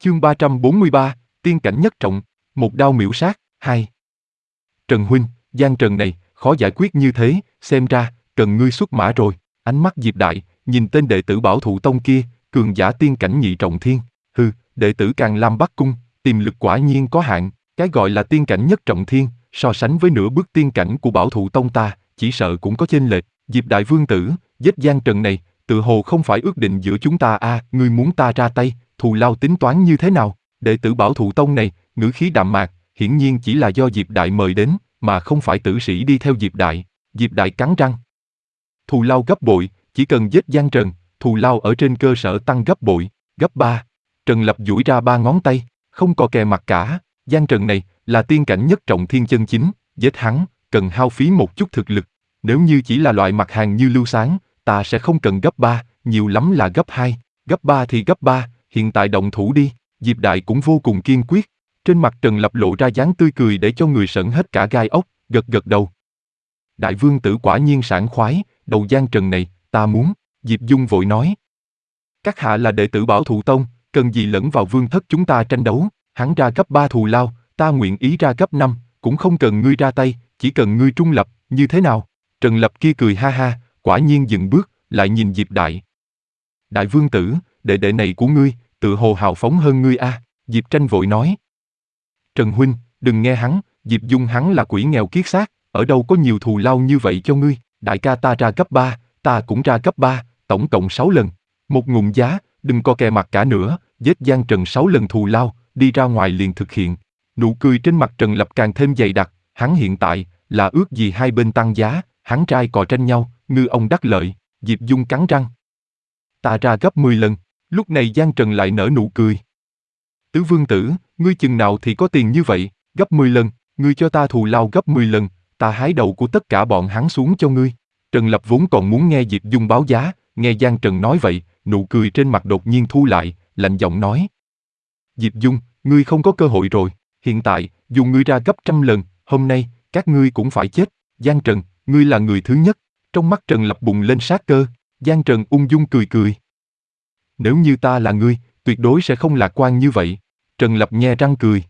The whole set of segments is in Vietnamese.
Chương 343, tiên cảnh nhất trọng, một đao miễu sát, 2. Trần huynh, Giang Trần này, khó giải quyết như thế, xem ra, cần ngươi xuất mã rồi. Ánh mắt Diệp Đại, nhìn tên đệ tử Bảo Thụ Tông kia, cường giả tiên cảnh nhị trọng thiên. Hừ, đệ tử Càn Lam Bắc Cung, tiềm lực quả nhiên có hạn, cái gọi là tiên cảnh nhất trọng thiên, so sánh với nửa bước tiên cảnh của Bảo Thụ Tông ta, chỉ sợ cũng có chênh lệch. Diệp Đại vương tử, giết Giang Trần này, tự hồ không phải ước định giữa chúng ta à, ngươi muốn ta ra tay, thù lao tính toán như thế nào? Đệ tử Bảo Thụ Tông này, ngữ khí đạm mạc, hiển nhiên chỉ là do Diệp Đại mời đến, mà không phải tử sĩ đi theo Diệp Đại. Diệp Đại cắn răng. Thù lao gấp bội, chỉ cần giết Giang Trần, thù lao ở trên cơ sở tăng gấp bội, gấp 3. Trần Lập duỗi ra 3 ngón tay, không có kè mặt cả. Giang Trần này là tiên cảnh nhất trọng thiên chân chính, giết hắn cần hao phí một chút thực lực. Nếu như chỉ là loại mặt hàng như lưu sáng, ta sẽ không cần gấp 3, nhiều lắm là gấp 2, gấp 3 thì gấp 3, hiện tại động thủ đi. Diệp Đại cũng vô cùng kiên quyết. Trên mặt Trần Lập lộ ra dáng tươi cười để cho người sởn hết cả gai ốc, gật gật đầu. Đại vương tử quả nhiên sảng khoái, đầu Giang Trần này, ta muốn. Diệp Dung vội nói. Các hạ là đệ tử Bảo Thụ Tông, cần gì lẫn vào vương thất chúng ta tranh đấu, hắn ra gấp 3 thù lao, ta nguyện ý ra gấp 5, cũng không cần ngươi ra tay, chỉ cần ngươi trung lập, như thế nào? Trần Lập kia cười ha ha, quả nhiên dừng bước, lại nhìn Diệp Đại. Đại vương tử, đệ đệ này của ngươi, tự hồ hào phóng hơn ngươi a. Diệp Tranh vội nói. Trần huynh, đừng nghe hắn, Diệp Dung hắn là quỷ nghèo kiết xác, ở đâu có nhiều thù lao như vậy cho ngươi, đại ca ta ra gấp 3, ta cũng ra gấp 3, tổng cộng 6 lần. Một ngụm giá, đừng có kè mặt cả nữa, giết Giang Trần 6 lần thù lao, đi ra ngoài liền thực hiện. Nụ cười trên mặt Trần Lập càng thêm dày đặc, hắn hiện tại là ước gì hai bên tăng giá, hắn trai cò tranh nhau, ngư ông đắc lợi. Diệp Dung cắn răng. Ta ra gấp 10 lần, lúc này Giang Trần lại nở nụ cười. Tứ vương tử, ngươi chừng nào thì có tiền như vậy, gấp 10 lần, ngươi cho ta thù lao gấp 10 lần, ta hái đầu của tất cả bọn hắn xuống cho ngươi. Trần Lập vốn còn muốn nghe Diệp Dung báo giá, nghe Giang Trần nói vậy, nụ cười trên mặt đột nhiên thu lại, lạnh giọng nói. Diệp Dung, ngươi không có cơ hội rồi, hiện tại, dù ngươi ra gấp 100 lần, hôm nay, các ngươi cũng phải chết. Giang Trần, ngươi là người thứ nhất. Trong mắt Trần Lập bùng lên sát cơ, Giang Trần ung dung cười cười. Nếu như ta là ngươi, tuyệt đối sẽ không lạc quan như vậy. Trần Lập nhe răng cười.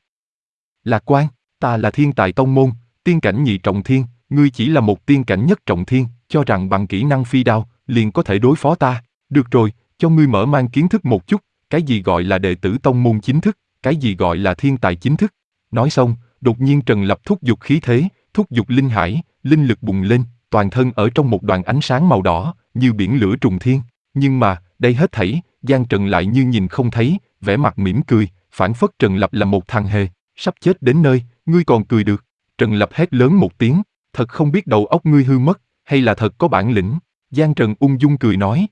Lạc quan, ta là thiên tài tông môn, tiên cảnh nhị trọng thiên, ngươi chỉ là một tiên cảnh nhất trọng thiên, cho rằng bằng kỹ năng phi đao, liền có thể đối phó ta. Được rồi, cho ngươi mở mang kiến thức một chút, cái gì gọi là đệ tử tông môn chính thức, cái gì gọi là thiên tài chính thức. Nói xong, đột nhiên Trần Lập thúc giục khí thế, thúc giục linh hải, linh lực bùng lên, toàn thân ở trong một đoàn ánh sáng màu đỏ, như biển lửa trùng thiên. Nhưng mà, đây hết thảy, Giang Trần lại như nhìn không thấy, vẻ mặt mỉm cười, phảng phất Trần Lập là một thằng hề, sắp chết đến nơi, ngươi còn cười được. Trần Lập hét lớn một tiếng, thật không biết đầu óc ngươi hư mất, hay là thật có bản lĩnh. Giang Trần ung dung cười nói.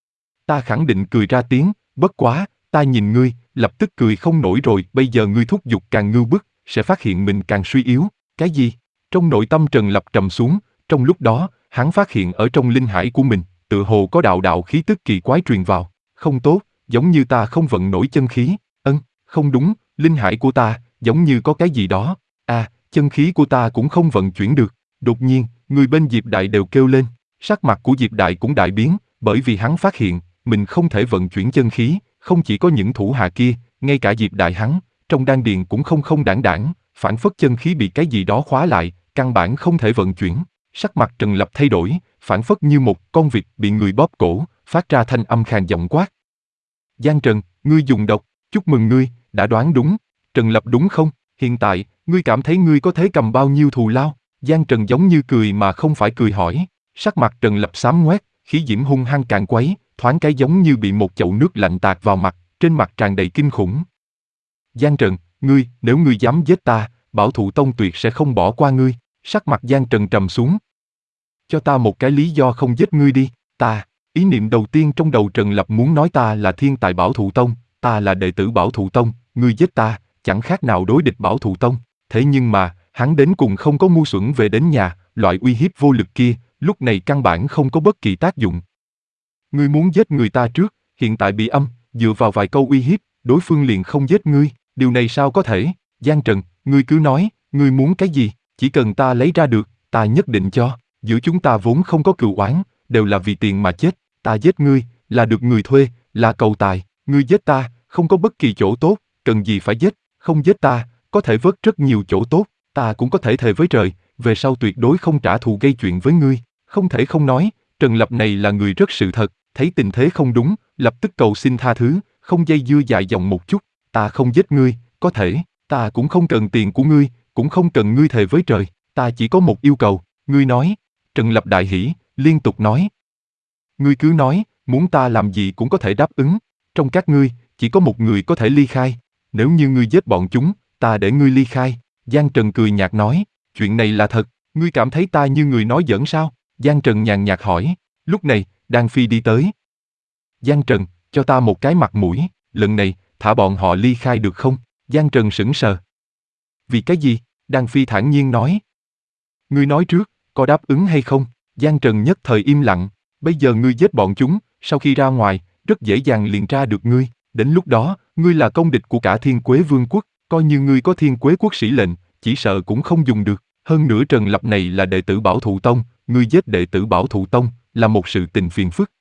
Ta khẳng định cười ra tiếng, bất quá, ta nhìn ngươi, lập tức cười không nổi rồi, bây giờ ngươi thúc giục càng ngưu bức, sẽ phát hiện mình càng suy yếu. Cái gì? Trong nội tâm Trần Lập trầm xuống, trong lúc đó, hắn phát hiện ở trong linh hải của mình, tự hồ có đạo đạo khí tức kỳ quái truyền vào. Không tốt, giống như ta không vận nổi chân khí. Không đúng, linh hải của ta, giống như có cái gì đó. À, chân khí của ta cũng không vận chuyển được. Đột nhiên, người bên Diệp Đại đều kêu lên. Sắc mặt của Diệp Đại cũng đại biến, bởi vì hắn phát hiện, mình không thể vận chuyển chân khí, không chỉ có những thủ hạ kia, ngay cả Diệp Đại hắn, trong đan điền cũng không đảng, phản phất chân khí bị cái gì đó khóa lại, căn bản không thể vận chuyển. Sắc mặt Trần Lập thay đổi, phản phất như một con vịt bị người bóp cổ, phát ra thanh âm khàn giọng quát. Giang Trần, ngươi dùng độc, chúc mừng ngươi, đã đoán đúng. Trần Lập đúng không? Hiện tại, ngươi cảm thấy ngươi có thể cầm bao nhiêu thù lao? Giang Trần giống như cười mà không phải cười hỏi. Sắc mặt Trần Lập xám ngoét, khí diễm hung hăng càn quấy, thoáng cái giống như bị một chậu nước lạnh tạt vào mặt, trên mặt tràn đầy kinh khủng. Giang Trần, nếu ngươi dám giết ta, Bảo Thụ Tông tuyệt sẽ không bỏ qua ngươi. Sắc mặt Giang Trần trầm xuống. Cho ta một cái lý do không giết ngươi đi. Ý niệm đầu tiên trong đầu Trần Lập muốn nói ta là thiên tài Bảo Thụ Tông, ta là đệ tử Bảo Thụ Tông, ngươi giết ta, chẳng khác nào đối địch Bảo Thụ Tông. Thế nhưng mà, hắn đến cùng không có ngu xuẩn về đến nhà, loại uy hiếp vô lực kia, lúc này căn bản không có bất kỳ tác dụng. Ngươi muốn giết người ta trước, hiện tại bị âm, dựa vào vài câu uy hiếp, đối phương liền không giết ngươi, điều này sao có thể? Giang Trần, ngươi cứ nói, ngươi muốn cái gì, chỉ cần ta lấy ra được, ta nhất định cho. Giữa chúng ta vốn không có cừu oán, đều là vì tiền mà chết, ta giết ngươi, là được người thuê, là cầu tài, ngươi giết ta, không có bất kỳ chỗ tốt, cần gì phải giết, không giết ta, có thể vớt rất nhiều chỗ tốt, ta cũng có thể thề với trời, về sau tuyệt đối không trả thù gây chuyện với ngươi. Không thể không nói, Trần Lập này là người rất sự thật, thấy tình thế không đúng, lập tức cầu xin tha thứ, không dây dưa dài dòng một chút, ta không giết ngươi, có thể, ta cũng không cần tiền của ngươi, cũng không cần ngươi thề với trời, ta chỉ có một yêu cầu, ngươi nói. Trần Lập đại hỉ, liên tục nói. Ngươi cứ nói, muốn ta làm gì cũng có thể đáp ứng, trong các ngươi, chỉ có một người có thể ly khai, nếu như ngươi giết bọn chúng, ta để ngươi ly khai. Giang Trần cười nhạt nói, chuyện này là thật, ngươi cảm thấy ta như người nói giỡn sao? Giang Trần nhàn nhạt hỏi, lúc này, Đan Phi đi tới. Giang Trần, cho ta một cái mặt mũi, lần này, thả bọn họ ly khai được không? Giang Trần sững sờ. Vì cái gì? Đan Phi thản nhiên nói. Ngươi nói trước, có đáp ứng hay không? Giang Trần nhất thời im lặng, bây giờ ngươi giết bọn chúng, sau khi ra ngoài, rất dễ dàng liền tra được ngươi, đến lúc đó, ngươi là công địch của cả Thiên Quế Vương quốc, coi như ngươi có Thiên Quế quốc sĩ lệnh, chỉ sợ cũng không dùng được. Hơn nữa Trần Lập này là đệ tử Bảo Thụ Tông, ngươi giết đệ tử Bảo Thụ Tông, là một sự tình phiền phức,